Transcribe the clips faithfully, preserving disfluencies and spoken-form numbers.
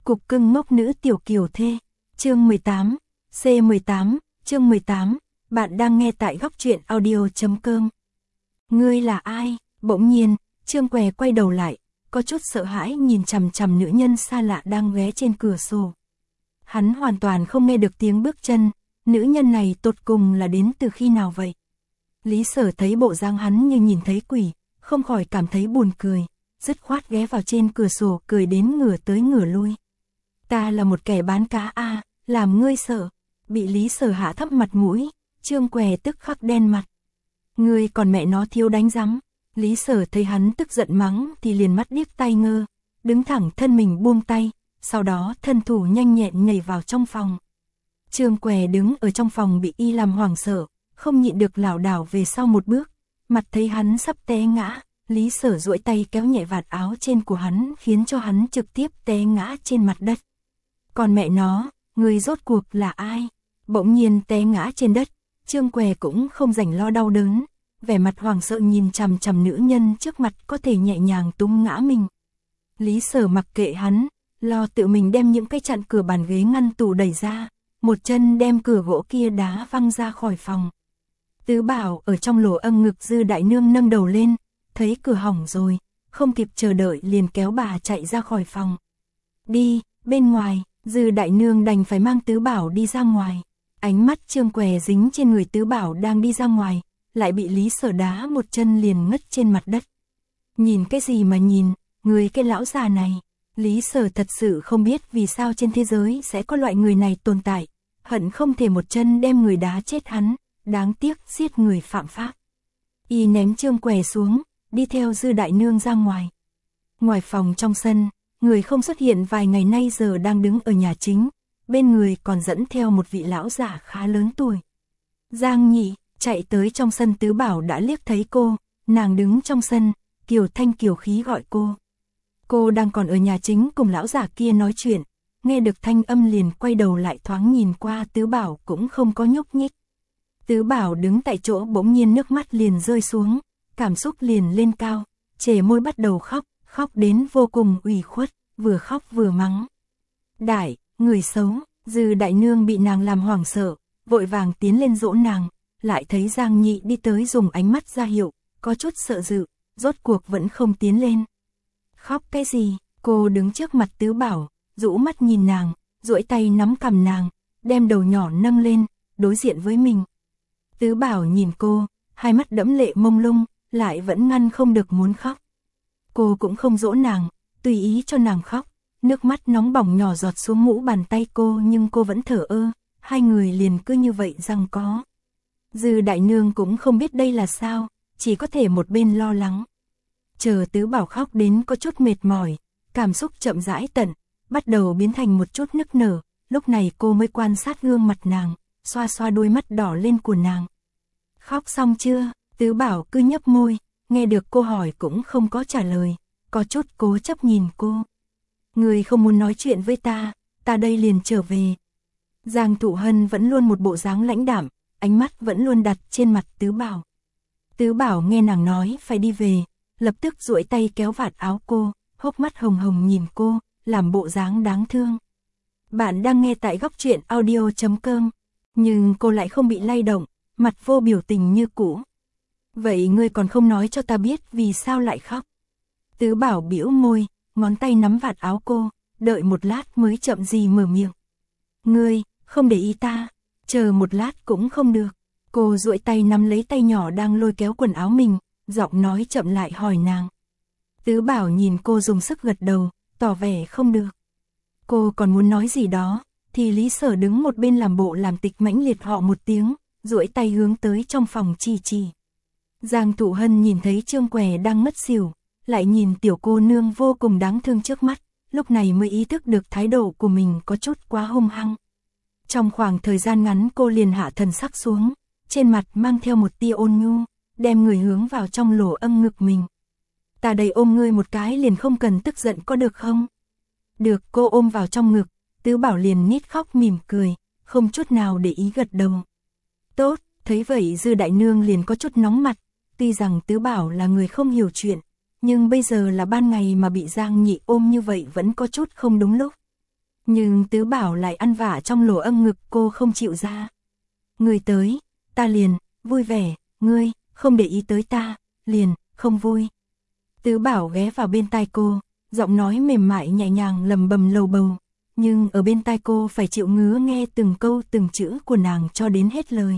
Cục cưng ngốc nữ tiểu kiều thê, chương mười tám, C mười tám, chương mười tám, bạn đang nghe tại góc truyện audio.com. Ngươi là ai? Bỗng nhiên, Trương Què quay đầu lại, có chút sợ hãi nhìn chằm chằm nữ nhân xa lạ đang ghé trên cửa sổ. Hắn hoàn toàn không nghe được tiếng bước chân, nữ nhân này tột cùng là đến từ khi nào vậy? Lý Sở thấy bộ dáng hắn như nhìn thấy quỷ, không khỏi cảm thấy buồn cười, dứt khoát ghé vào trên cửa sổ cười đến ngửa tới ngửa lui. Ta là một kẻ bán cá a, à, làm ngươi sợ. Bị Lý Sở hạ thấp mặt mũi, Trương Què tức khắc đen mặt. Ngươi còn mẹ nó thiếu đánh rắm. Lý Sở thấy hắn tức giận mắng thì liền mắt điếc tai ngơ, đứng thẳng thân mình buông tay, sau đó thân thủ nhanh nhẹn nhảy vào trong phòng. Trương Què đứng ở trong phòng bị y làm hoảng sợ, không nhịn được lảo đảo về sau một bước, mặt thấy hắn sắp té ngã, Lý Sở duỗi tay kéo nhẹ vạt áo trên của hắn khiến cho hắn trực tiếp té ngã trên mặt đất. Còn mẹ nó, người rốt cuộc là ai? Bỗng nhiên té ngã trên đất, Trương Què cũng không rảnh lo đau đớn, vẻ mặt hoảng sợ nhìn chằm chằm nữ nhân trước mặt có thể nhẹ nhàng túm ngã mình. Lý Sở mặc kệ hắn, lo tự mình đem những cái chặn cửa bàn ghế ngăn tủ đẩy ra, một chân đem cửa gỗ kia đá văng ra khỏi phòng. Tứ Bảo ở trong lỗ âng ngực Dư Đại Nương nâng đầu lên, thấy cửa hỏng rồi, không kịp chờ đợi liền kéo bà chạy ra khỏi phòng. Đi, bên ngoài, Dư Đại Nương đành phải mang Tứ Bảo đi ra ngoài. Ánh mắt Trương Què dính trên người Tứ Bảo đang đi ra ngoài, lại bị Lý Sở đá một chân liền ngất trên mặt đất. Nhìn cái gì mà nhìn, người cái lão già này. Lý Sở thật sự không biết vì sao trên thế giới sẽ có loại người này tồn tại, hận không thể một chân đem người đá chết hắn, đáng tiếc giết người phạm pháp. Y ném Trương Què xuống, đi theo Dư Đại Nương ra ngoài. Ngoài phòng trong sân, người không xuất hiện vài ngày nay giờ đang đứng ở nhà chính, bên người còn dẫn theo một vị lão giả khá lớn tuổi. Giang Nhị chạy tới trong sân, Tứ Bảo đã liếc thấy cô, nàng đứng trong sân, kiều thanh kiều khí gọi cô. Cô đang còn ở nhà chính cùng lão giả kia nói chuyện, nghe được thanh âm liền quay đầu lại thoáng nhìn qua, Tứ Bảo cũng không có nhúc nhích. Tứ Bảo đứng tại chỗ bỗng nhiên nước mắt liền rơi xuống, cảm xúc liền lên cao, chề môi bắt đầu khóc, khóc đến vô cùng ủy khuất, vừa khóc vừa mắng. Đại, người xấu. Dư Đại Nương bị nàng làm hoảng sợ, vội vàng tiến lên dỗ nàng, lại thấy Giang Nhị đi tới dùng ánh mắt ra hiệu, có chút sợ dự, rốt cuộc vẫn không tiến lên. Khóc cái gì? Cô đứng trước mặt Tứ Bảo, rũ mắt nhìn nàng, duỗi tay nắm cằm nàng, đem đầu nhỏ nâng lên, đối diện với mình. Tứ Bảo nhìn cô, hai mắt đẫm lệ mông lung, lại vẫn ngăn không được muốn khóc. Cô cũng không dỗ nàng, tùy ý cho nàng khóc, nước mắt nóng bỏng nhỏ giọt xuống mũ bàn tay cô nhưng cô vẫn thở ơ, hai người liền cứ như vậy giằng có. Dư Đại Nương cũng không biết đây là sao, chỉ có thể một bên lo lắng. Chờ Tứ Bảo khóc đến có chút mệt mỏi, cảm xúc chậm rãi tận, bắt đầu biến thành một chút nức nở, lúc này cô mới quan sát gương mặt nàng, xoa xoa đôi mắt đỏ lên của nàng. Khóc xong chưa? Tứ Bảo cứ nhấp môi, nghe được cô hỏi cũng không có trả lời, có chút cố chấp nhìn cô. Người không muốn nói chuyện với ta, ta đây liền trở về. Giang Thụ Hân vẫn luôn một bộ dáng lãnh đạm, ánh mắt vẫn luôn đặt trên mặt Tứ Bảo. Tứ Bảo nghe nàng nói phải đi về, lập tức duỗi tay kéo vạt áo cô, hốc mắt hồng hồng nhìn cô, làm bộ dáng đáng thương. Bạn đang nghe tại góc truyện audio.com, nhưng cô lại không bị lay động, mặt vô biểu tình như cũ. Vậy ngươi còn không nói cho ta biết vì sao lại khóc? Tứ Bảo bĩu môi, ngón tay nắm vạt áo cô, đợi một lát mới chậm gì mở miệng. Ngươi, không để ý ta, chờ một lát cũng không được. Cô duỗi tay nắm lấy tay nhỏ đang lôi kéo quần áo mình, giọng nói chậm lại hỏi nàng. Tứ Bảo nhìn cô dùng sức gật đầu, tỏ vẻ không được. Cô còn muốn nói gì đó, thì Lý Sở đứng một bên làm bộ làm tịch mãnh liệt họ một tiếng, duỗi tay hướng tới trong phòng chỉ chỉ. Giang Thụ Hân nhìn thấy Trương Què đang ngất xỉu, lại nhìn tiểu cô nương vô cùng đáng thương trước mắt, lúc này mới ý thức được thái độ của mình có chút quá hung hăng. Trong khoảng thời gian ngắn cô liền hạ thần sắc xuống, trên mặt mang theo một tia ôn nhu, đem người hướng vào trong lỗ âng ngực mình. Ta đây ôm ngươi một cái liền không cần tức giận có được không? Được, cô ôm vào trong ngực, Tứ Bảo liền nít khóc mỉm cười, không chút nào để ý gật đầu. Tốt, thấy vậy Dư Đại Nương liền có chút nóng mặt, tuy rằng Tứ Bảo là người không hiểu chuyện, nhưng bây giờ là ban ngày mà bị Giang Nhị ôm như vậy vẫn có chút không đúng lúc. Nhưng Tứ Bảo lại ăn vạ trong lỗ âm ngực cô không chịu ra. Ngươi tới, ta liền, vui vẻ, ngươi, không để ý tới ta, liền, không vui. Tứ Bảo ghé vào bên tai cô, giọng nói mềm mại nhẹ nhàng lầm bầm lầu bầu, nhưng ở bên tai cô phải chịu ngứa nghe từng câu từng chữ của nàng cho đến hết lời.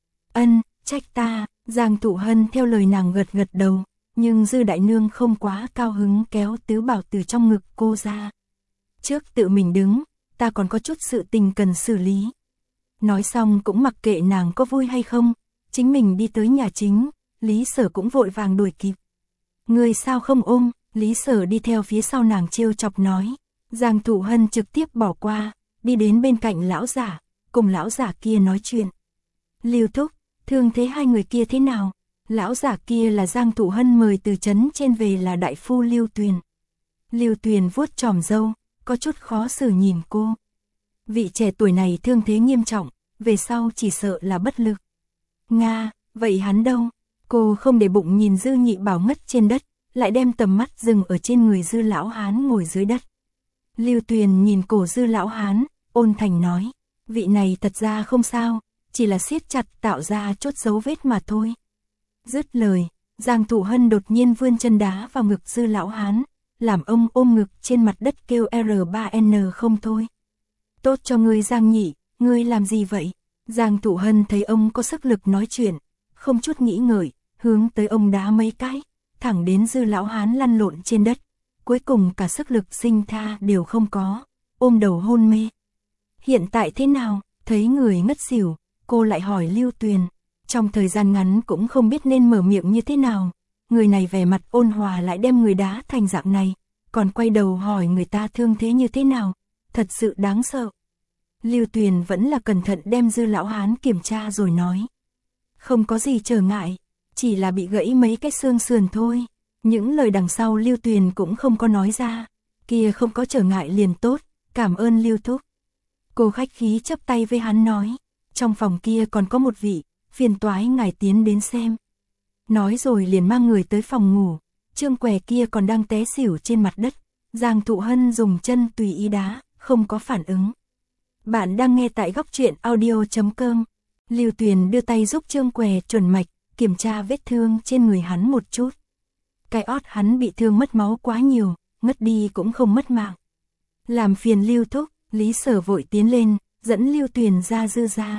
Ân, trách ta, Giang Thụ Hân theo lời nàng gật gật đầu, nhưng Dư Đại Nương không quá cao hứng kéo Tứ Bảo từ trong ngực cô ra. Trước tự mình đứng, ta còn có chút sự tình cần xử lý. Nói xong cũng mặc kệ nàng có vui hay không, chính mình đi tới nhà chính, Lý Sở cũng vội vàng đuổi kịp. Người sao không ôm, Lý Sở đi theo phía sau nàng trêu chọc nói. Giang Thụ Hân trực tiếp bỏ qua, đi đến bên cạnh lão giả, cùng lão giả kia nói chuyện. Lưu thúc, thương thế hai người kia thế nào? Lão giả kia là Giang Thụ Hân mời từ trấn trên về là đại phu Lưu Tuyền. Lưu Tuyền vuốt chòm râu, có chút khó xử nhìn cô. Vị trẻ tuổi này thương thế nghiêm trọng, về sau chỉ sợ là bất lực. Nga, vậy hắn đâu? Cô không để bụng nhìn Dư Nhị Bảo ngất trên đất, lại đem tầm mắt dừng ở trên người Dư lão hán ngồi dưới đất. Lưu Tuyền nhìn cổ Dư lão hán, ôn thành nói, vị này thật ra không sao, chỉ là siết chặt tạo ra chốt dấu vết mà thôi. Dứt lời, Giang Thụ Hân đột nhiên vươn chân đá vào ngực Dư lão hán, làm ông ôm ngực trên mặt đất kêu R ba N không thôi. Tốt cho ngươi Giang nhị, ngươi làm gì vậy? Giang Thụ Hân thấy ông có sức lực nói chuyện, không chút nghĩ ngợi, hướng tới ông đá mấy cái, thẳng đến Dư lão hán lăn lộn trên đất, cuối cùng cả sức lực sinh tha đều không có, ôm đầu hôn mê. Hiện tại thế nào? Thấy người ngất xỉu, cô lại hỏi Lưu Tuyền, trong thời gian ngắn cũng không biết nên mở miệng như thế nào. Người này vẻ mặt ôn hòa lại đem người đá thành dạng này, còn quay đầu hỏi người ta thương thế như thế nào, thật sự đáng sợ. Lưu Tuyền vẫn là cẩn thận đem Dư lão hán kiểm tra rồi nói. Không có gì trở ngại, chỉ là bị gãy mấy cái xương sườn thôi. Những lời đằng sau Lưu Tuyền cũng không có nói ra, kia không có trở ngại liền tốt, cảm ơn Lưu thúc. Cô khách khí chắp tay với hắn nói, trong phòng kia còn có một vị, phiền toái ngài tiến đến xem. Nói rồi liền mang người tới phòng ngủ, Trương Què kia còn đang té xỉu trên mặt đất, Giang Thụ Hân dùng chân tùy ý đá, không có phản ứng. Bạn đang nghe tại góc truyện audio chấm com. Lưu Tuyền đưa tay giúp Trương Què chuẩn mạch, kiểm tra vết thương trên người hắn một chút. Cái ót hắn bị thương mất máu quá nhiều, ngất đi cũng không mất mạng. Làm phiền Lưu thúc, Lý Sở vội tiến lên, dẫn Lưu Tuyền ra Dư ra.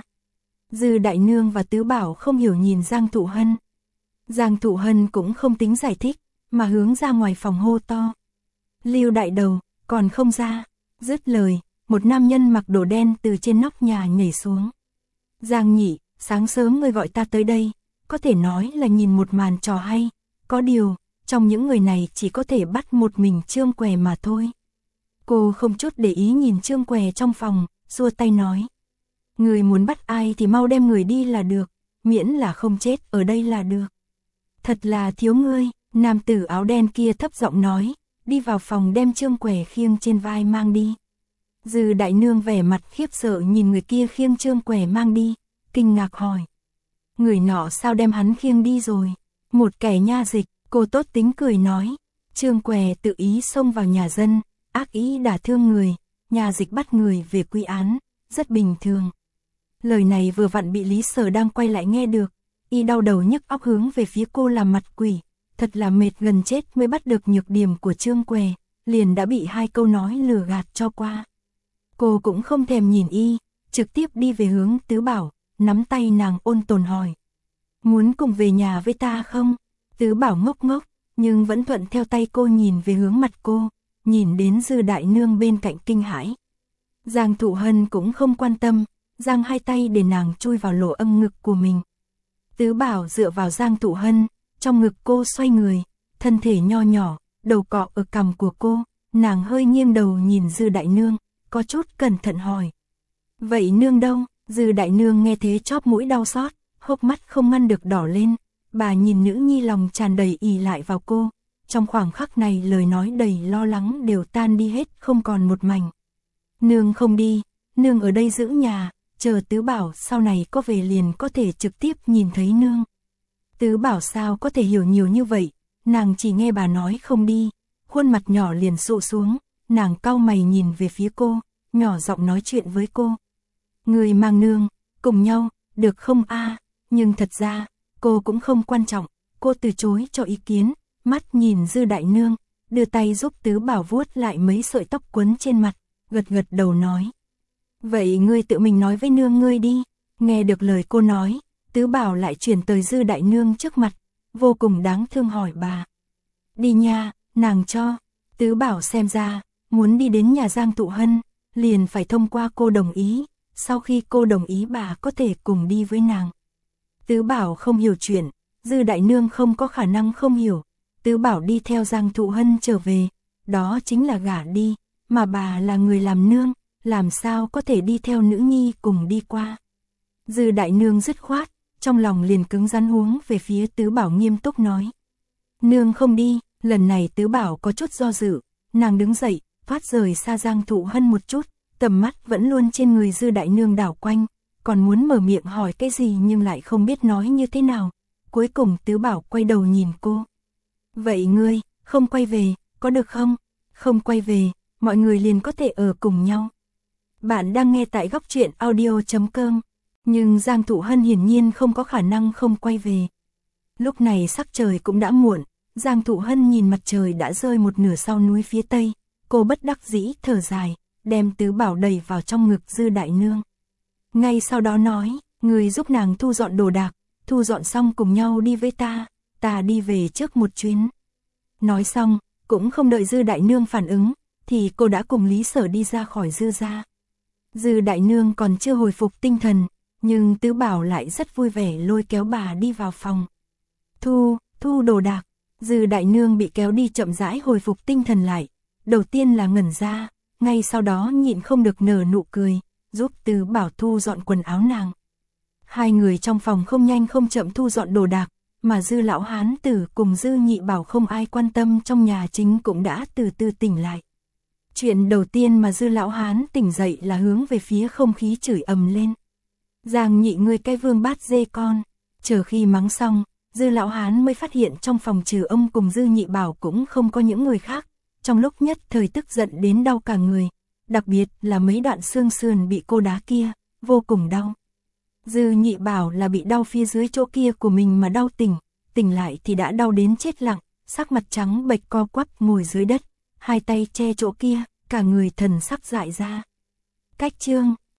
Dư Đại Nương và Tứ Bảo không hiểu nhìn Giang Thụ Hân. Giang Thụ Hân cũng không tính giải thích, mà hướng ra ngoài phòng hô to. Lưu đại đầu, còn không ra. Dứt lời, một nam nhân mặc đồ đen từ trên nóc nhà nhảy xuống. Giang nhị, sáng sớm ngươi gọi ta tới đây, có thể nói là nhìn một màn trò hay. Có điều, trong những người này chỉ có thể bắt một mình Trương Què mà thôi. Cô không chút để ý nhìn Trương Què trong phòng, xua tay nói. Người muốn bắt ai thì mau đem người đi là được, miễn là không chết ở đây là được. Thật là thiếu ngươi, nam tử áo đen kia thấp giọng nói, đi vào phòng đem Trương Què khiêng trên vai mang đi. Dư Đại Nương vẻ mặt khiếp sợ nhìn người kia khiêng Trương Què mang đi, kinh ngạc hỏi. Người nọ sao đem hắn khiêng đi rồi? Một kẻ nha dịch, cô tốt tính cười nói. Trương Què tự ý xông vào nhà dân, ác ý đả thương người, nhà dịch bắt người về quy án, rất bình thường. Lời này vừa vặn bị Lý Sở đang quay lại nghe được, y đau đầu nhức óc hướng về phía cô làm mặt quỷ, thật là mệt gần chết mới bắt được nhược điểm của Trương Què, liền đã bị hai câu nói lừa gạt cho qua. Cô cũng không thèm nhìn y, trực tiếp đi về hướng Tứ Bảo, nắm tay nàng ôn tồn hỏi. Muốn cùng về nhà với ta không? Tứ Bảo ngốc ngốc, nhưng vẫn thuận theo tay cô nhìn về hướng mặt cô, nhìn đến Dư Đại Nương bên cạnh kinh hãi. Giang Thụ Hân cũng không quan tâm, giang hai tay để nàng chui vào lỗ âm ngực của mình. Tứ Bảo dựa vào Giang Thụ Hân, trong ngực cô xoay người, thân thể nho nhỏ, đầu cọ ở cằm của cô, nàng hơi nghiêng đầu nhìn Dư Đại Nương, có chút cẩn thận hỏi. Vậy nương đâu? Dư Đại Nương nghe thế chóp mũi đau xót, hốc mắt không ngăn được đỏ lên, bà nhìn nữ nhi lòng tràn đầy ỷ lại vào cô, trong khoảng khắc này lời nói đầy lo lắng đều tan đi hết không còn một mảnh. Nương không đi, nương ở đây giữ nhà, chờ Tứ Bảo sau này có về liền có thể trực tiếp nhìn thấy nương. Tứ Bảo sao có thể hiểu nhiều như vậy, nàng chỉ nghe bà nói không đi, khuôn mặt nhỏ liền sụ xuống, nàng cau mày nhìn về phía cô, nhỏ giọng nói chuyện với cô. Người mang nương, cùng nhau, được không a? Nhưng thật ra, cô cũng không quan trọng, cô từ chối cho ý kiến, mắt nhìn Dư đại nương, đưa tay giúp Tứ Bảo vuốt lại mấy sợi tóc quấn trên mặt, gật gật đầu nói. Vậy ngươi tự mình nói với nương ngươi đi. Nghe được lời cô nói, Tứ Bảo lại chuyển tới Dư đại nương trước mặt, vô cùng đáng thương hỏi bà. Đi nha, nàng cho. Tứ Bảo xem ra, muốn đi đến nhà Giang Thụ Hân, liền phải thông qua cô đồng ý, sau khi cô đồng ý bà có thể cùng đi với nàng. Tứ Bảo không hiểu chuyện, Dư đại nương không có khả năng không hiểu. Tứ Bảo đi theo Giang Thụ Hân trở về, đó chính là gả đi, mà bà là người làm nương, làm sao có thể đi theo nữ nhi cùng đi qua. Dư đại nương dứt khoát, trong lòng liền cứng rắn huống về phía Tứ Bảo nghiêm túc nói. Nương không đi. Lần này Tứ Bảo có chút do dự, nàng đứng dậy, thoát rời xa Giang Thụ Hân một chút, tầm mắt vẫn luôn trên người Dư đại nương đảo quanh, còn muốn mở miệng hỏi cái gì nhưng lại không biết nói như thế nào. Cuối cùng Tứ Bảo quay đầu nhìn cô. Vậy ngươi, không quay về, có được không? Không quay về, mọi người liền có thể ở cùng nhau. Bạn đang nghe tại góc truyện audio chấm com, nhưng Giang Thụ Hân hiển nhiên không có khả năng không quay về. Lúc này sắc trời cũng đã muộn. Giang Thụ Hân nhìn mặt trời đã rơi một nửa sau núi phía tây, cô bất đắc dĩ thở dài, đem Tứ Bảo đẩy vào trong ngực Dư đại nương. Ngay sau đó nói, người giúp nàng thu dọn đồ đạc, thu dọn xong cùng nhau đi với ta, ta đi về trước một chuyến. Nói xong, cũng không đợi Dư đại nương phản ứng, thì cô đã cùng Lý Sở đi ra khỏi Dư gia. Dư đại nương còn chưa hồi phục tinh thần, nhưng Tứ Bảo lại rất vui vẻ lôi kéo bà đi vào phòng. Thu, thu đồ đạc. Dư đại nương bị kéo đi chậm rãi hồi phục tinh thần lại, đầu tiên là ngẩn ra, ngay sau đó nhịn không được nở nụ cười, giúp Tứ Bảo thu dọn quần áo nàng. Hai người trong phòng không nhanh không chậm thu dọn đồ đạc, mà Dư lão hán tử cùng Dư nhị bảo không ai quan tâm trong nhà chính cũng đã từ từ tỉnh lại. Chuyện đầu tiên mà Dư lão hán tỉnh dậy là hướng về phía không khí chửi ầm lên. Giang nhị ngươi cái vương bát dê con, chờ khi mắng xong. Dư lão hán mới phát hiện trong phòng trừ ông cùng Dư nhị bảo cũng không có những người khác, trong lúc nhất thời tức giận đến đau cả người, đặc biệt là mấy đoạn xương sườn bị cô đá kia, vô cùng đau. Dư nhị bảo là bị đau phía dưới chỗ kia của mình mà đau tỉnh, tỉnh lại thì đã đau đến chết lặng, sắc mặt trắng bệch co quắp ngồi dưới đất, hai tay che chỗ kia, cả người thần sắc dại ra. Cách chương